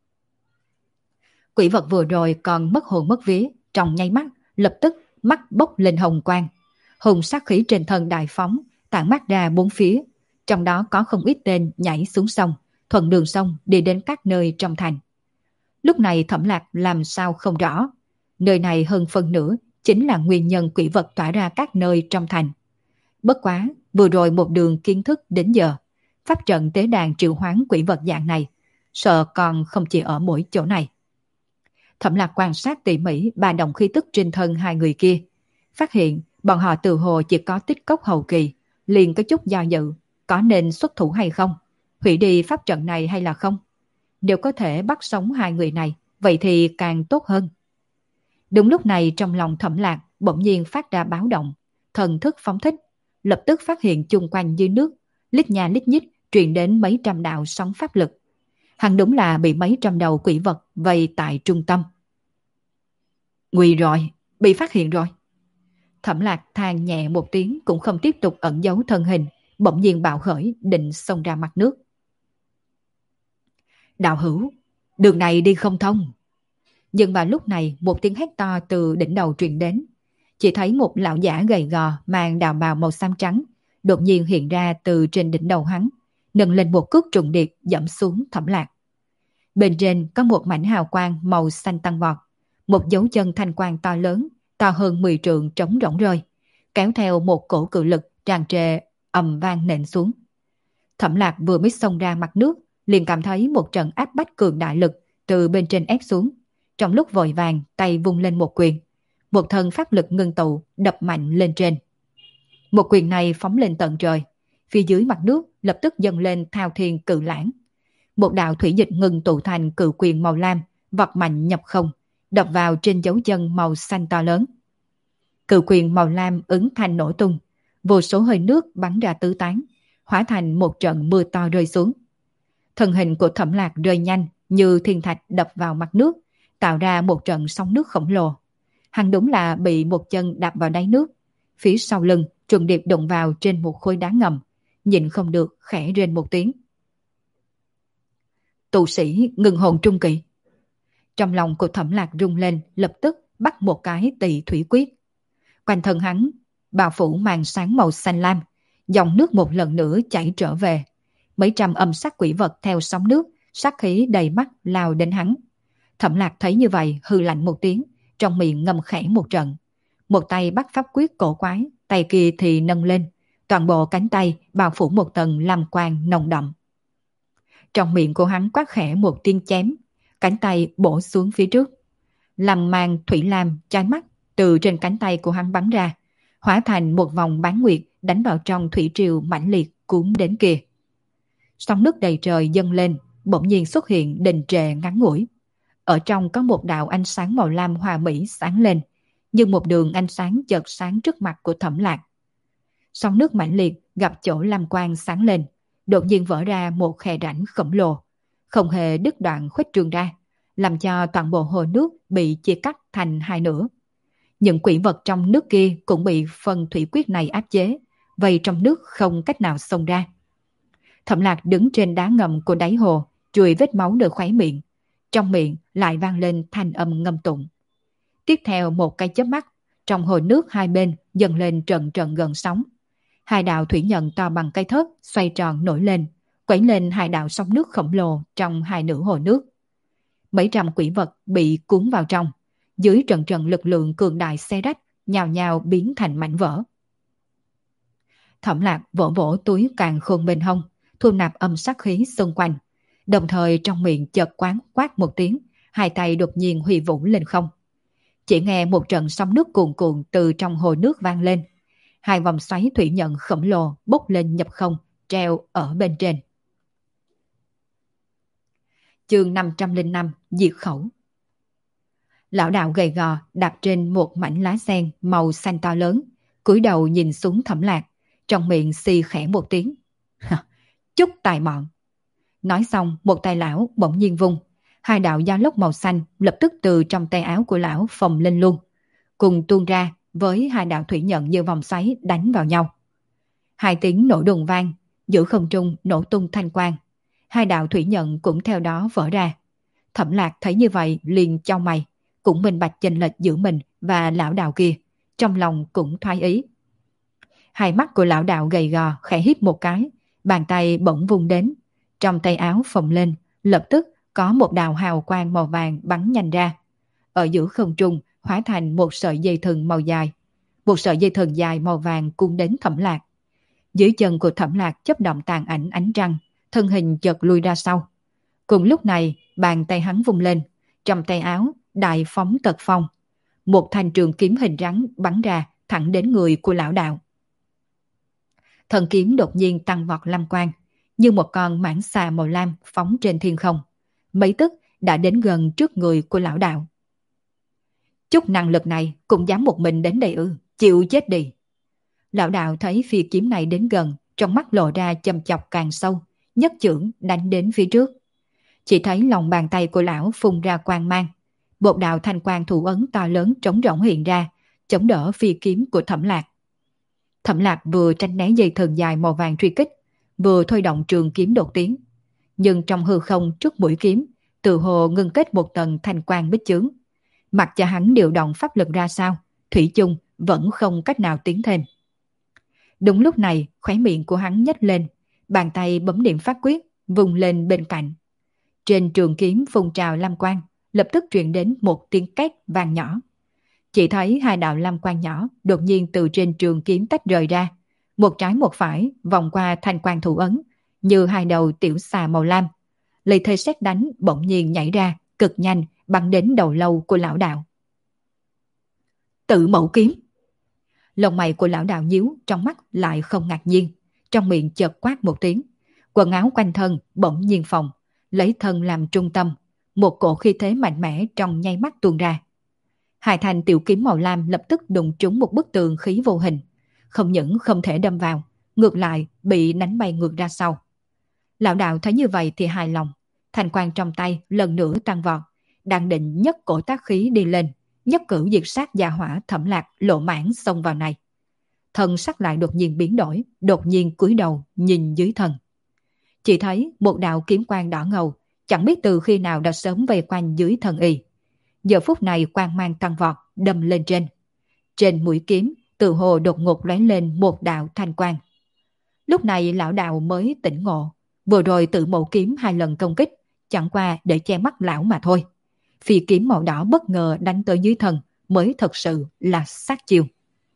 A: Quỷ vật vừa rồi còn mất hồn mất vía, trong nháy mắt, lập tức mắt bốc lên hồng quang. Hùng sát khí trên thân đại phóng, tản mắt ra bốn phía, trong đó có không ít tên nhảy xuống sông, thuận đường sông đi đến các nơi trong thành. Lúc này Thẩm Lạc làm sao không rõ, nơi này hơn phân nửa chính là nguyên nhân quỷ vật tỏa ra các nơi trong thành. Bất quá, vừa rồi một đường kiến thức đến giờ, pháp trận tế đàn triệu hoán quỷ vật dạng này, sợ còn không chỉ ở mỗi chỗ này. Thẩm Lạc quan sát tỉ mỉ ba đồng khí tức trên thân hai người kia, phát hiện bọn họ từ hồ chỉ có tích cốc hậu kỳ, liền có chút do dự, có nên xuất thủ hay không, hủy đi pháp trận này hay là không. Nếu có thể bắt sống hai người này, vậy thì càng tốt hơn. Đúng lúc này trong lòng Thẩm Lạc bỗng nhiên phát ra báo động, thần thức phóng thích, lập tức phát hiện chung quanh dưới nước, lít nha lít nhít truyền đến mấy trăm đạo sóng pháp lực. Hắn đúng là bị mấy trăm đầu quỷ vật vây tại trung tâm. Nguy rồi, bị phát hiện rồi. Thẩm Lạc than nhẹ một tiếng cũng không tiếp tục ẩn giấu thân hình, bỗng nhiên bạo khởi định xông ra mặt nước. Đạo hữu, đường này đi không thông. Nhưng vào lúc này một tiếng hét to từ đỉnh đầu truyền đến. Chỉ thấy một lão giả gầy gò mang đạo bào màu xám trắng đột nhiên hiện ra từ trên đỉnh đầu hắn, nâng lên một cước trùng điệp dẫm xuống Thẩm Lạc. Bên trên có một mảnh hào quang màu xanh tăng vọt, một dấu chân thanh quang to lớn, to hơn 10 trượng trống rỗng rơi, kéo theo một cổ cự lực tràn trề ầm vang nện xuống. Thẩm Lạc vừa mới xông ra mặt nước, liền cảm thấy một trận áp bách cường đại lực từ bên trên ép xuống. Trong lúc vội vàng, tay vung lên một quyền, một thân pháp lực ngưng tụ đập mạnh lên trên. Một quyền này phóng lên tận trời, phía dưới mặt nước lập tức dâng lên thao thiên cự lãng. Một đạo thủy dịch ngưng tụ thành cự quyền màu lam, vọt mạnh nhập không, đập vào trên dấu chân màu xanh to lớn. Cự quyền màu lam ứng thành nổ tung, vô số hơi nước bắn ra tứ tán, hóa thành một trận mưa to rơi xuống. Thân hình của Thẩm Lạc rơi nhanh như thiên thạch đập vào mặt nước, tạo ra một trận sóng nước khổng lồ. Hắn đúng là bị một chân đạp vào đáy nước, phía sau lưng trùng điệp đụng vào trên một khối đá ngầm, nhịn không được khẽ rên một tiếng. Tu sĩ ngừng hồn trung kỳ. Trong lòng của Thẩm Lạc rung lên, lập tức bắt một cái tỳ thủy quyết. Quanh thân hắn bao phủ màn sáng màu xanh lam, dòng nước một lần nữa chảy trở về. Mấy trăm âm sắc quỷ vật theo sóng nước, sát khí đầy mắt lao đến hắn. Thẩm Lạc thấy như vậy hư lạnh một tiếng, trong miệng ngâm khẽ một trận. Một tay bắt pháp quyết cổ quái, tay kia thì nâng lên, toàn bộ cánh tay bao phủ một tầng lam quang nồng đậm. Trong miệng của hắn quát khẽ một tiếng chém, cánh tay bổ xuống phía trước. Làm màn thủy lam chói mắt từ trên cánh tay của hắn bắn ra, hóa thành một vòng bán nguyệt đánh vào trong thủy triều mãnh liệt cuốn đến kia. Sóng nước đầy trời dâng lên, bỗng nhiên xuất hiện đình trệ ngắn ngủi. Ở trong có một đạo ánh sáng màu lam hòa mỹ sáng lên, như một đường ánh sáng chợt sáng trước mặt của Thẩm Lạc. Sóng nước mãnh liệt gặp chỗ lam quang sáng lên, đột nhiên vỡ ra một khe rãnh khổng lồ, không hề đứt đoạn khuếch trương ra, làm cho toàn bộ hồ nước bị chia cắt thành hai nửa. Những quỷ vật trong nước kia cũng bị phần thủy quyết này áp chế, vây trong nước không cách nào xông ra. Thẩm Lạc đứng trên đá ngầm của đáy hồ, chùi vết máu nơi khóe miệng, trong miệng lại vang lên thanh âm ngâm tụng. Tiếp theo một cái chớp mắt, trong hồ nước hai bên dần lên trận trận gần sóng. Hai đạo thủy nhận to bằng cây thớt xoay tròn nổi lên, quẩy lên hai đạo sóng nước khổng lồ trong hai nửa hồ nước. Mấy trăm quỷ vật bị cuốn vào trong, dưới trận trận lực lượng cường đại xé rách, nhào nhào biến thành mảnh vỡ. Thẩm Lạc vỗ vỗ túi càn khôn bên hông, thu nạp âm sắc khí xung quanh, đồng thời trong miệng chợt quát một tiếng, hai tay đột nhiên huy vũ lên không. Chỉ nghe một trận sóng nước cuồn cuộn từ trong hồ nước vang lên, hai vòng xoáy thủy nhận khổng lồ bốc lên nhập không, treo ở bên trên. Chương 505 Diệt khẩu. Lão đạo gầy gò đặt trên một mảnh lá sen màu xanh to lớn, cúi đầu nhìn xuống Thẩm Lạc, trong miệng xì khẽ một tiếng. Chút tài mọn. Nói xong, một tay lão bỗng nhiên vung, hai đạo dao lốc màu xanh lập tức từ trong tay áo của lão phồng lên luôn, cùng tuôn ra với hai đạo thủy nhận như vòng xoáy đánh vào nhau. Hai tiếng nổ đùng vang, giữa không trung nổ tung thanh quang, hai đạo thủy nhận cũng theo đó vỡ ra. Thẩm Lạc thấy như vậy liền chau mày, cũng minh bạch chênh lệch giữa mình và lão đạo kia, trong lòng cũng thoái ý. Hai mắt của lão đạo gầy gò khẽ híp một cái, bàn tay bỗng vung đến, trong tay áo phồng lên, lập tức có một đạo hào quang màu vàng bắn nhanh ra. Ở giữa không trung hóa thành một sợi dây thừng màu dài, một sợi dây thừng dài màu vàng cuốn đến Thẩm Lạc. Dưới chân của Thẩm Lạc chớp động tàn ảnh ánh trăng, thân hình chợt lui ra sau. Cùng lúc này, bàn tay hắn vung lên, trong tay áo đại phóng tật phong, một thanh trường kiếm hình rắn bắn ra thẳng đến người của lão đạo. Thần kiếm đột nhiên tăng vọt lam quang, như một con mãng xà màu lam phóng trên thiên không, mấy tức đã đến gần trước người của lão đạo. Chút năng lực này cũng dám một mình đến đây ư? Chịu chết đi. Lão đạo thấy phi kiếm này đến gần, trong mắt lộ ra châm chọc càng sâu, nhất chưởng đánh đến phía trước. Chỉ thấy lòng bàn tay của lão phun ra quang mang. Một đạo thanh quang thủ ấn to lớn trống rỗng hiện ra, chống đỡ phi kiếm của Thẩm Lạc. Thẩm Lạc vừa tránh né dây thừng dài màu vàng truy kích, vừa thôi động trường kiếm đột tiến. Nhưng trong hư không trước mũi kiếm, tự hồ ngưng kết một tầng thanh quang bích chướng. Mặc cho hắn điều động pháp lực ra sao, thủy chung vẫn không cách nào tiến thêm. Đúng lúc này, khóe miệng của hắn nhếch lên, bàn tay bấm niệm pháp quyết, vùng lên bên cạnh. Trên trường kiếm phun trào lam quang, lập tức truyền đến một tiếng két vang nhỏ. Chỉ thấy hai đạo lam quang nhỏ đột nhiên từ trên trường kiếm tách rời ra, một trái một phải vòng qua thanh quang thủ ấn, như hai đầu tiểu xà màu lam. Lấy thế sét đánh bỗng nhiên nhảy ra, cực nhanh bắn đến đầu lâu của lão đạo. Tự mẫu kiếm. Lông mày của lão đạo nhíu, trong mắt lại không ngạc nhiên, trong miệng chợt quát một tiếng, quần áo quanh thân bỗng nhiên phồng, lấy thân làm trung tâm, một cổ khí thế mạnh mẽ trong nháy mắt tuôn ra. Hai thanh tiểu kiếm màu lam lập tức đụng trúng một bức tường khí vô hình, không những không thể đâm vào, ngược lại bị đánh bay ngược ra sau. Lão đạo thấy như vậy thì hài lòng, thanh quang trong tay lần nữa tăng vọt, đang định nhấc cổ tác khí đi lên, nhất cử diệt sát gia hỏa Thẩm Lạc lộ mãn xông vào này. Thân sắc lại đột nhiên biến đổi, đột nhiên cúi đầu nhìn dưới thân. Chỉ thấy một đạo kiếm quang đỏ ngầu, chẳng biết từ khi nào đã sớm vây quanh dưới thân y. Giờ phút này quang mang tăng vọt, đâm lên trên. Trên mũi kiếm, tự hồ đột ngột lóe lên một đạo thanh quang. Lúc này lão đạo mới tỉnh ngộ, vừa rồi tự mẫu kiếm hai lần công kích, chẳng qua để che mắt lão mà thôi. Phi kiếm màu đỏ bất ngờ đánh tới dưới thân mới thật sự là sát chiêu.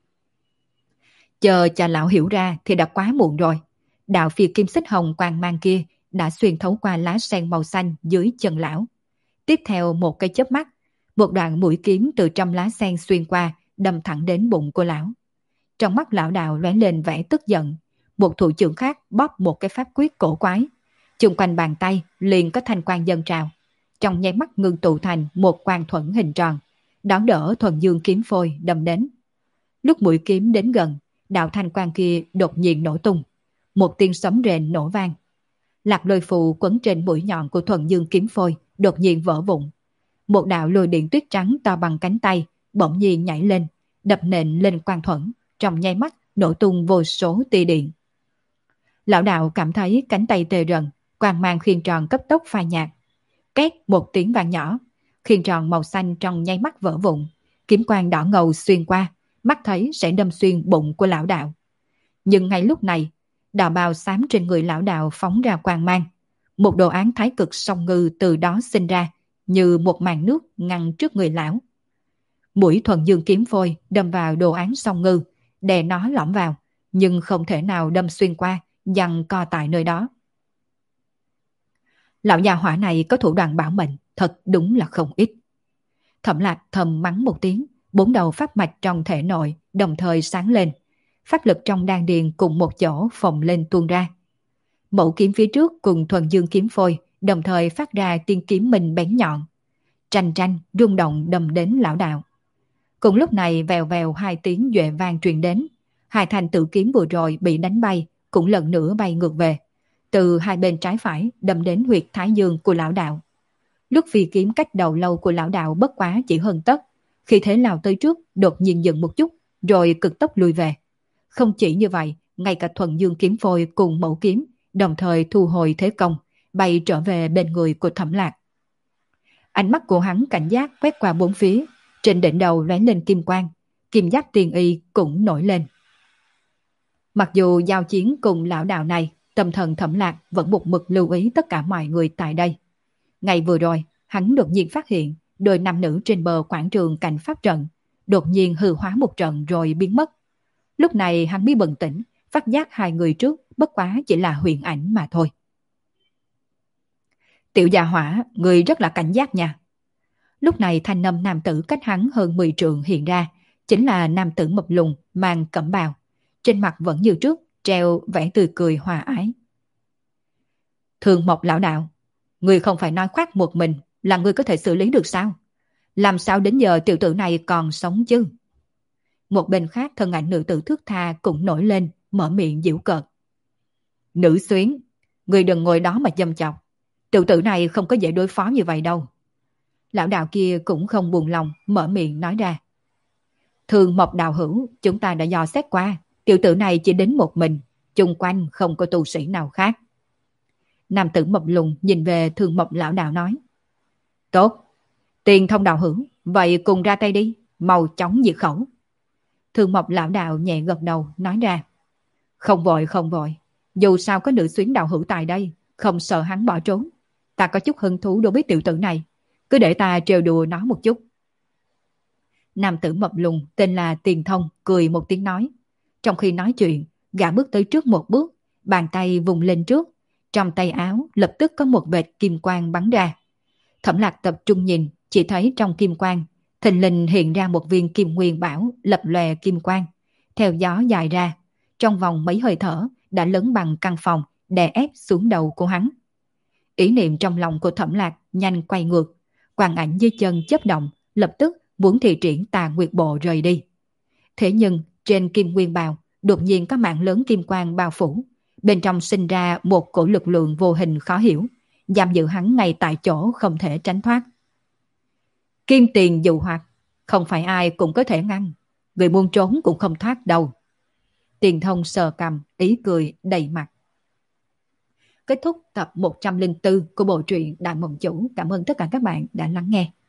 A: Chờ cho lão hiểu ra thì đã quá muộn rồi. Đạo phi kim xích hồng quang mang kia đã xuyên thấu qua lá sen màu xanh dưới chân lão. Tiếp theo một cái chớp mắt, một đoạn mũi kiếm từ trong lá sen xuyên qua, đâm thẳng đến bụng của lão. Trong mắt lão đạo lóe lên vẻ tức giận, một thủ trưởng khác bóp một cái pháp quyết cổ quái. Chung quanh bàn tay liền có thanh quang dâng trào, trong nháy mắt ngưng tụ thành một quang thuẫn hình tròn, đón đỡ thuần dương kiếm phôi đâm đến. Lúc mũi kiếm đến gần, đạo thanh quang kia đột nhiên nổ tung, một tiếng sấm rền nổ vang. Lạc lôi phù quấn trên mũi nhọn của thuần dương kiếm phôi đột nhiên vỡ vụn. Một đạo lôi điện tuyết trắng to bằng cánh tay bỗng nhiên nhảy lên, đập nện lên quang thuẫn, trong nháy mắt nổ tung vô số tia điện. Lão đạo cảm thấy cánh tay tê rần, quang mang khiên tròn cấp tốc phai nhạt. Két một tiếng vang nhỏ, khiên tròn màu xanh trong nháy mắt vỡ vụn, kiếm quang đỏ ngầu xuyên qua, mắt thấy sẽ đâm xuyên bụng của lão đạo. Nhưng ngay lúc này, đạo bào xám trên người lão đạo phóng ra quang mang, một đồ án thái cực song ngư từ đó sinh ra, như một màn nước ngăn trước người lão. Mũi thuần dương kiếm phôi đâm vào đồ án song ngư, đè nó lõm vào, nhưng không thể nào đâm xuyên qua, giằng co tại nơi đó. Lão già hỏa này có thủ đoạn bảo mệnh, thật đúng là không ít. Thẩm Lạc thầm mắng một tiếng, bốn đầu pháp mạch trong thể nội đồng thời sáng lên, pháp lực trong đan điền cùng một chỗ phồng lên tuôn ra. Mẫu kiếm phía trước cùng thuần dương kiếm phôi đồng thời phát ra tiên kiếm mình bén nhọn, tranh tranh rung động đâm đến lão đạo. Cùng lúc này vèo vèo hai tiếng duệ vang truyền đến, hai thanh tự kiếm vừa rồi bị đánh bay cũng lần nữa bay ngược về, từ hai bên trái phải đâm đến huyệt thái dương của lão đạo. Lúc phi kiếm cách đầu lâu của lão đạo bất quá chỉ hơn tấc, khi thế lao tới trước đột nhiên dừng một chút, rồi cực tốc lùi về. Không chỉ như vậy, ngay cả thuần dương kiếm phôi cùng mẫu kiếm đồng thời thu hồi thế công, bay trở về bên người của Thẩm Lạc. Ánh mắt của hắn cảnh giác quét qua bốn phía, trên đỉnh đầu lóe lên kim quang, kim giáp tiền y cũng nổi lên. Mặc dù giao chiến cùng lão đạo này, tâm thần Thẩm Lạc vẫn một mực lưu ý tất cả mọi người tại đây. Ngày vừa rồi, hắn đột nhiên phát hiện đôi nam nữ trên bờ quảng trường cạnh pháp trận đột nhiên hư hóa một trận rồi biến mất. Lúc này hắn mới bừng tỉnh, phát giác hai người trước bất quá chỉ là huyền ảnh mà thôi. Tiểu gia hỏa, người rất là cảnh giác nha. Lúc này thanh âm nam tử cách hắn hơn 10 trượng hiện ra, chính là nam tử mập lùn mang cẩm bào, trên mặt vẫn như trước treo vẻ tươi cười hòa ái. Thường Mộc lão đạo, người không phải nói khoác một mình là người có thể xử lý được sao? Làm sao đến giờ tiểu tử này còn sống chứ? Một bên khác thân ảnh nữ tử thước tha cũng nổi lên, mở miệng giễu cợt. Nữ xuyến, người đừng ngồi đó mà dâm chọc. Tiểu tử này không có dễ đối phó như vậy đâu. Lão đạo kia cũng không buồn lòng, mở miệng nói ra. Thường Mộc đạo hữu, chúng ta đã dò xét qua, tiểu tử này chỉ đến một mình, chung quanh không có tu sĩ nào khác. Nam tử Mộc Lùng nhìn về Thường Mộc lão đạo nói. Tốt, Tiền Thông đạo hữu, vậy cùng ra tay đi, mau chóng diệt khẩu. Thường Mộc lão đạo nhẹ gật đầu, nói ra. Không vội, không vội, dù sao có nữ xuyến đạo hữu tại đây, không sợ hắn bỏ trốn. Ta có chút hứng thú đối với tiểu tử này, cứ để ta trêu đùa nó một chút. Nam tử mập lùn tên là Tiền Thông cười một tiếng nói. Trong khi nói chuyện, gã bước tới trước một bước, bàn tay vùng lên trước. Trong tay áo lập tức có một vệt kim quang bắn ra. Thẩm Lạc tập trung nhìn, chỉ thấy trong kim quang, thình lình hiện ra một viên kim nguyên bảo lập lòe kim quang. Theo gió dài ra, trong vòng mấy hơi thở đã lớn bằng căn phòng đè ép xuống đầu của hắn. Ý niệm trong lòng của Thẩm Lạc nhanh quay ngược, quang ảnh dưới chân chớp động, lập tức muốn thi triển Tà Nguyệt Bộ rời đi. Thế nhưng trên kim nguyên bào đột nhiên có mạng lớn kim quang bao phủ, bên trong sinh ra một cổ lực lượng vô hình khó hiểu, giam giữ hắn ngay tại chỗ không thể tránh thoát. Kim tiền dụ hoặc, không phải ai cũng có thể ngăn, người muốn trốn cũng không thoát đâu. Tiền Thông sờ cằm, ý cười đầy mặt. Kết thúc tập 104 của bộ truyện Đại Mộng Chủ. Cảm ơn tất cả các bạn đã lắng nghe.